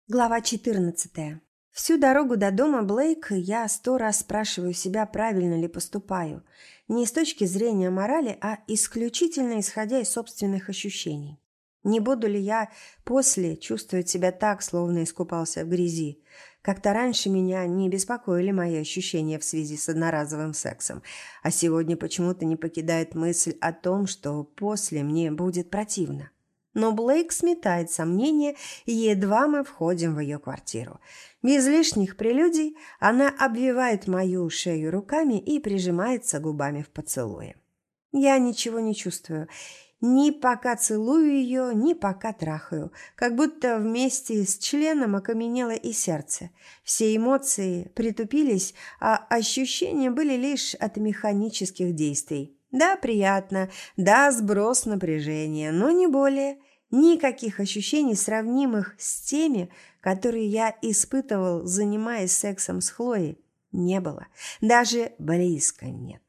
Глава 14. Всю дорогу до дома Блейк я 100 раз спрашиваю себя, правильно ли поступаю. Не с точки зрения морали, а исключительно исходя из собственных ощущений. Не буду ли я после чувствовать себя так, словно искупался в грязи? Как-то раньше меня не беспокоили мои ощущения в связи с одноразовым сексом, а сегодня почему-то не покидает мысль о том, что после мне будет противно. Но Блейк сметает сомнения, едва мы входим в ее квартиру. Без лишних прелюдий она обвивает мою шею руками и прижимается губами в поцелуе. Я ничего не чувствую, ни пока целую ее, ни пока трахаю, как будто вместе с членом окаменело и сердце. Все эмоции притупились, а ощущения были лишь от механических действий. Да, приятно, да, сброс напряжения, но не более. Никаких ощущений, сравнимых с теми, которые я испытывал, занимаясь сексом с Хлоей, не было. Даже близко нет.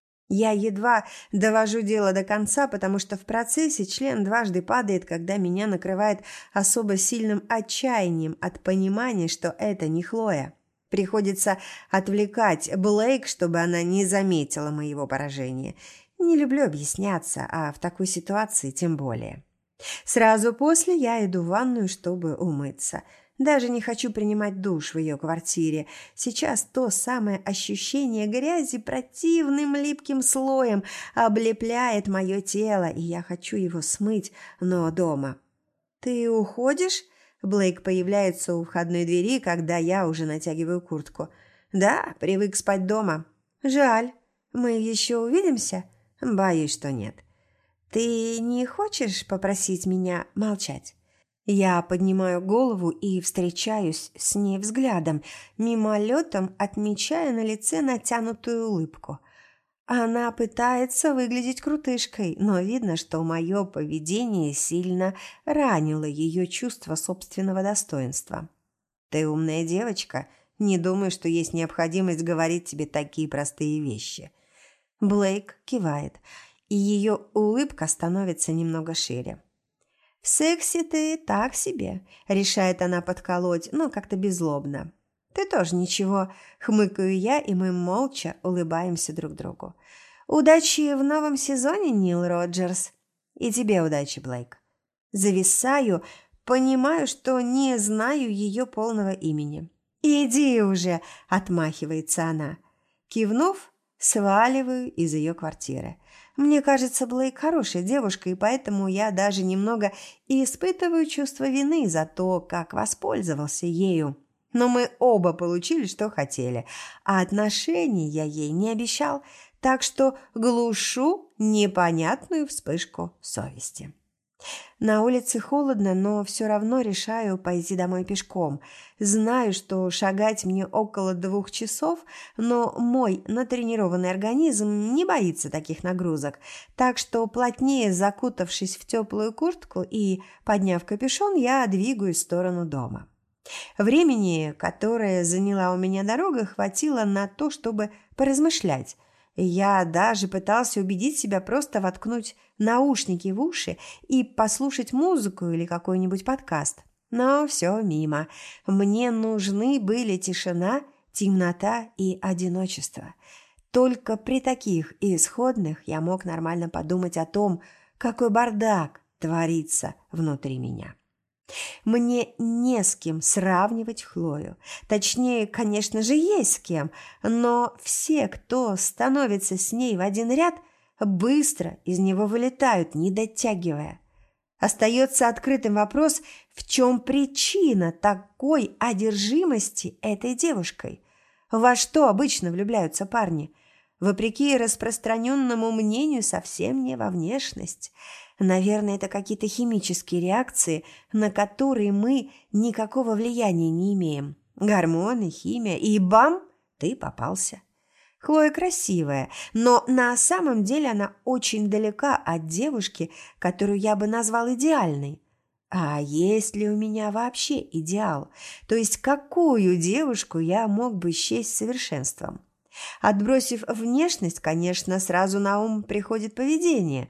Я едва довожу дело до конца, потому что в процессе член дважды падает, когда меня накрывает особо сильным отчаянием от понимания, что это не Хлоя. Приходится отвлекать Блейк, чтобы она не заметила моего поражения. Не люблю объясняться, а в такой ситуации тем более. Сразу после я иду в ванную, чтобы умыться. Даже не хочу принимать душ в ее квартире. Сейчас то самое ощущение грязи противным липким слоем облепляет мое тело, и я хочу его смыть, но дома. «Ты уходишь?» Блейк появляется у входной двери, когда я уже натягиваю куртку. «Да, привык спать дома». «Жаль. Мы еще увидимся?» «Боюсь, что нет». «Ты не хочешь попросить меня молчать?» Я поднимаю голову и встречаюсь с ней взглядом, мимолетом отмечая на лице натянутую улыбку. Она пытается выглядеть крутышкой, но видно, что мое поведение сильно ранило ее чувство собственного достоинства. «Ты умная девочка, не думаю, что есть необходимость говорить тебе такие простые вещи». Блейк кивает, и ее улыбка становится немного шире. «В сексе ты так себе», – решает она подколоть, но как-то беззлобно. «Ты тоже ничего», – хмыкаю я, и мы молча улыбаемся друг другу. «Удачи в новом сезоне, Нил Роджерс». «И тебе удачи, Блейк». Зависаю, понимаю, что не знаю ее полного имени. «Иди уже», – отмахивается она. Кивнув, сваливаю из ее квартиры. Мне кажется, Блейк хорошая девушка, и поэтому я даже немного испытываю чувство вины за то, как воспользовался ею. Но мы оба получили, что хотели, а отношений я ей не обещал, так что глушу непонятную вспышку совести. На улице холодно, но все равно решаю пойти домой пешком. Знаю, что шагать мне около 2 часов, но мой натренированный организм не боится таких нагрузок, так что, плотнее закутавшись в теплую куртку и подняв капюшон, я двигаюсь в сторону дома. Времени, которое заняла у меня дорога, хватило на то, чтобы поразмышлять. Я даже пытался убедить себя просто воткнуть наушники в уши и послушать музыку или какой-нибудь подкаст. Но все мимо. Мне нужны были тишина, темнота и одиночество. Только при таких исходных я мог нормально подумать о том, какой бардак творится внутри меня. Мне не с кем сравнивать Хлою. Точнее, конечно же, есть с кем, но все, кто становится с ней в один ряд, быстро из него вылетают, не дотягивая. Остается открытым вопрос, в чем причина такой одержимости этой девушкой? Во что обычно влюбляются парни? Вопреки распространенному мнению, совсем не во внешность. Наверное, это какие-то химические реакции, на которые мы никакого влияния не имеем. Гормоны, химия, и бам, ты попался. Хлоя красивая, но на самом деле она очень далека от девушки, которую я бы назвал идеальной. А есть ли у меня вообще идеал? То есть какую девушку я мог бы счесть совершенством? Отбросив внешность, конечно, сразу на ум приходит поведение.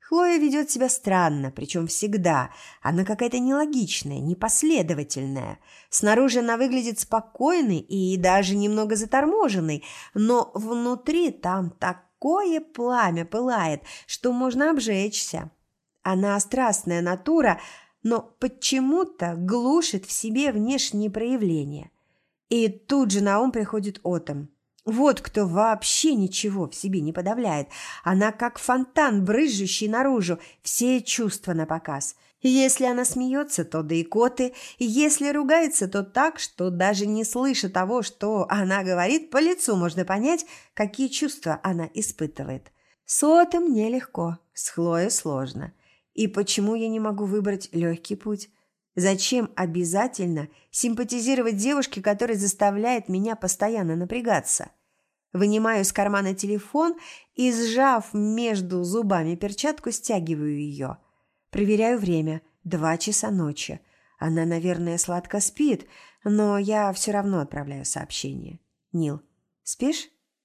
Хлоя ведет себя странно, причем всегда. Она какая-то нелогичная, непоследовательная. Снаружи она выглядит спокойной и даже немного заторможенной, но внутри там такое пламя пылает, что можно обжечься. Она страстная натура, но почему-то глушит в себе внешние проявления. И тут же на ум приходит Отом. Вот кто вообще ничего в себе не подавляет. Она как фонтан, брызжущий наружу, все чувства напоказ. Если она смеется, то да икоты, если ругается, то так, что даже не слыша того, что она говорит, по лицу можно понять, какие чувства она испытывает. С Отом нелегко, с Хлоей сложно. И почему я не могу выбрать легкий путь? Зачем обязательно симпатизировать девушке, которая заставляет меня постоянно напрягаться? Вынимаю из кармана телефон и, сжав между зубами перчатку, стягиваю ее. Проверяю время. 2 часа ночи. Она, наверное, сладко спит, но я все равно отправляю сообщение. Нил, спишь?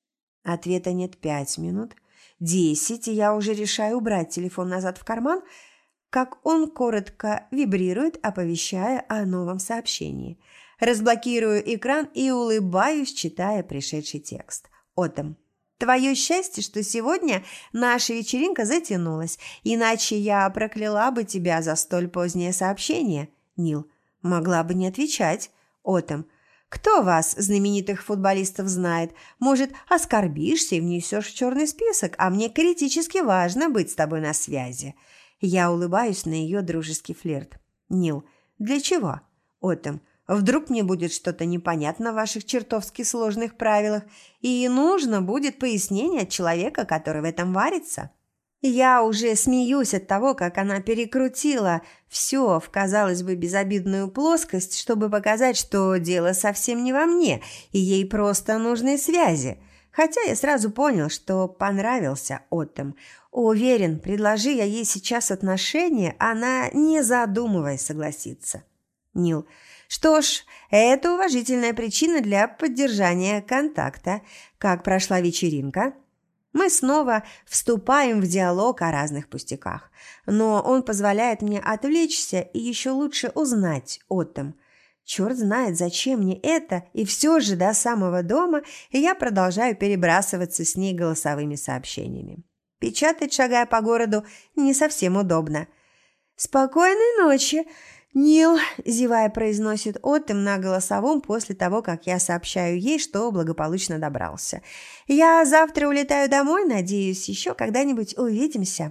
Ответа нет 5 минут. 10, и я уже решаю убрать телефон назад в карман, как он коротко вибрирует, оповещая о новом сообщении. Разблокирую экран и улыбаюсь, читая пришедший текст. Отом. Твое счастье, что сегодня наша вечеринка затянулась, иначе я прокляла бы тебя за столь позднее сообщение. Нил. Могла бы не отвечать. Отом. Кто вас, знаменитых футболистов, знает? Может, оскорбишься и внесешь в черный список, а мне критически важно быть с тобой на связи. Я улыбаюсь на ее дружеский флирт. Нил. Для чего? Отом. Вдруг мне будет что-то непонятно в ваших чертовски сложных правилах, и нужно будет пояснение от человека, который в этом варится. Я уже смеюсь от того, как она перекрутила все в, казалось бы, безобидную плоскость, чтобы показать, что дело совсем не во мне, и ей просто нужны связи. Хотя я сразу понял, что понравился Отом. Уверен, предложи я ей сейчас отношения, она, не задумываясь, согласится. Нил. Что ж, это уважительная причина для поддержания контакта. Как прошла вечеринка? Мы снова вступаем в диалог о разных пустяках, но он позволяет мне отвлечься и еще лучше узнать Отом. Черт знает, зачем мне это, и все же до самого дома я продолжаю перебрасываться с ней голосовыми сообщениями. Печатать, шагая по городу, не совсем удобно. «Спокойной ночи!» «Нил», – зевая, произносит Отом на голосовом после того, как я сообщаю ей, что благополучно добрался. «Я завтра улетаю домой, надеюсь, еще когда-нибудь увидимся».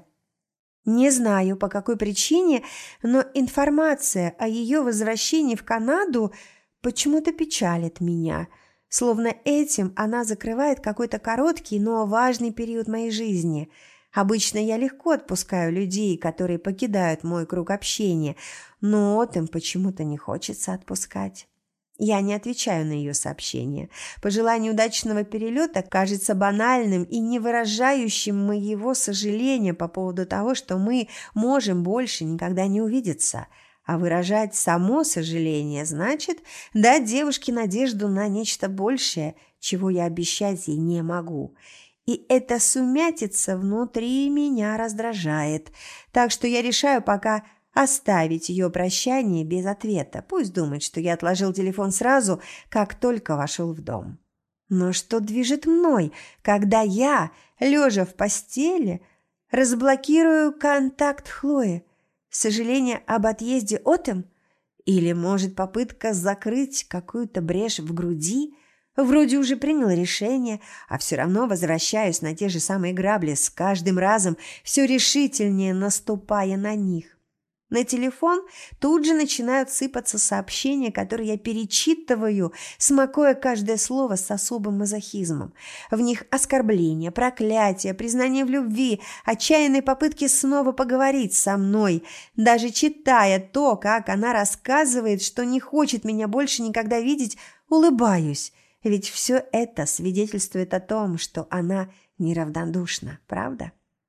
Не знаю, по какой причине, но информация о ее возвращении в Канаду почему-то печалит меня. Словно этим она закрывает какой-то короткий, но важный период моей жизни. Обычно я легко отпускаю людей, которые покидают мой круг общения, но Отом почему-то не хочется отпускать. Я не отвечаю на ее сообщения. Пожелание удачного перелета кажется банальным и не выражающим моего сожаления по поводу того, что мы можем больше никогда не увидеться. А выражать само сожаление значит дать девушке надежду на нечто большее, чего я обещать ей не могу. И эта сумятица внутри меня раздражает. Так что я решаю пока оставить ее прощание без ответа. Пусть думает, что я отложил телефон сразу, как только вошел в дом. Но что движет мной, когда я, лежа в постели, разблокирую контакт Хлои? Сожаление об отъезде Отом? Или, может, попытка закрыть какую-то брешь в груди? Вроде уже принял решение, а все равно возвращаюсь на те же самые грабли, с каждым разом все решительнее наступая на них. На телефон тут же начинают сыпаться сообщения, которые я перечитываю, смакуя каждое слово с особым мазохизмом. В них оскорбления, проклятия, признание в любви, отчаянные попытки снова поговорить со мной. Даже читая то, как она рассказывает, что не хочет меня больше никогда видеть, улыбаюсь. Ведь все это свидетельствует о том, что она неравнодушна, правда?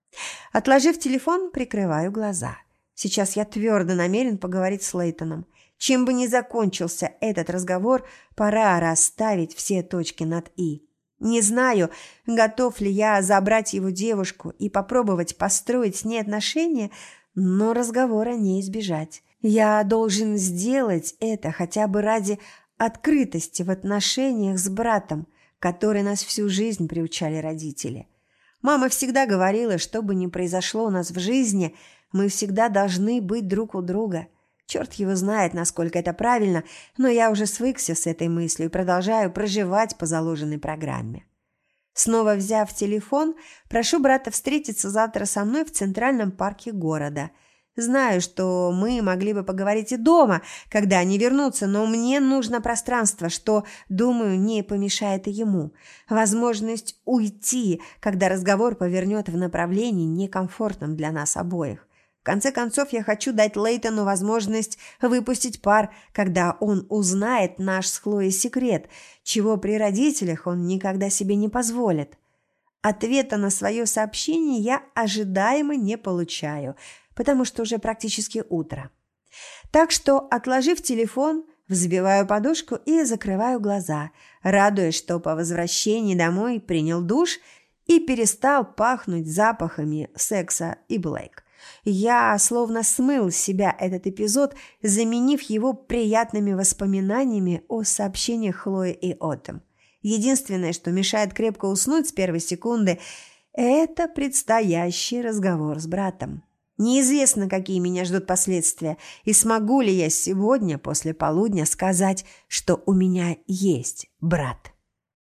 Отложив телефон, прикрываю глаза. Сейчас я твердо намерен поговорить с Лейтоном. Чем бы ни закончился этот разговор, пора расставить все точки над «и». Не знаю, готов ли я забрать его девушку и попробовать построить с ней отношения, но разговора не избежать. Я должен сделать это хотя бы ради открытости в отношениях с братом, который нас всю жизнь приучали родители. Мама всегда говорила, что бы ни произошло у нас в жизни, мы всегда должны быть друг у друга. Черт его знает, насколько это правильно, но я уже свыкся с этой мыслью и продолжаю проживать по заложенной программе. Снова взяв телефон, прошу брата встретиться завтра со мной в Центральном парке города. Знаю, что мы могли бы поговорить и дома, когда они вернутся, но мне нужно пространство, что, думаю, не помешает и ему. Возможность уйти, когда разговор повернет в направлении, некомфортном для нас обоих. В конце концов, я хочу дать Лейтону возможность выпустить пар, когда он узнает наш с Хлоей секрет, чего при родителях он никогда себе не позволит. Ответа на свое сообщение я ожидаемо не получаю, потому что уже практически утро. Так что, отложив телефон, взбиваю подушку и закрываю глаза, радуясь, что по возвращении домой принял душ и перестал пахнуть запахами секса и Блейк. Я словно смыл с себя этот эпизод, заменив его приятными воспоминаниями о сообщениях Хлои и Отом. Единственное, что мешает крепко уснуть с первой секунды, это предстоящий разговор с братом. Неизвестно, какие меня ждут последствия, и смогу ли я сегодня после полудня сказать, что у меня есть брат.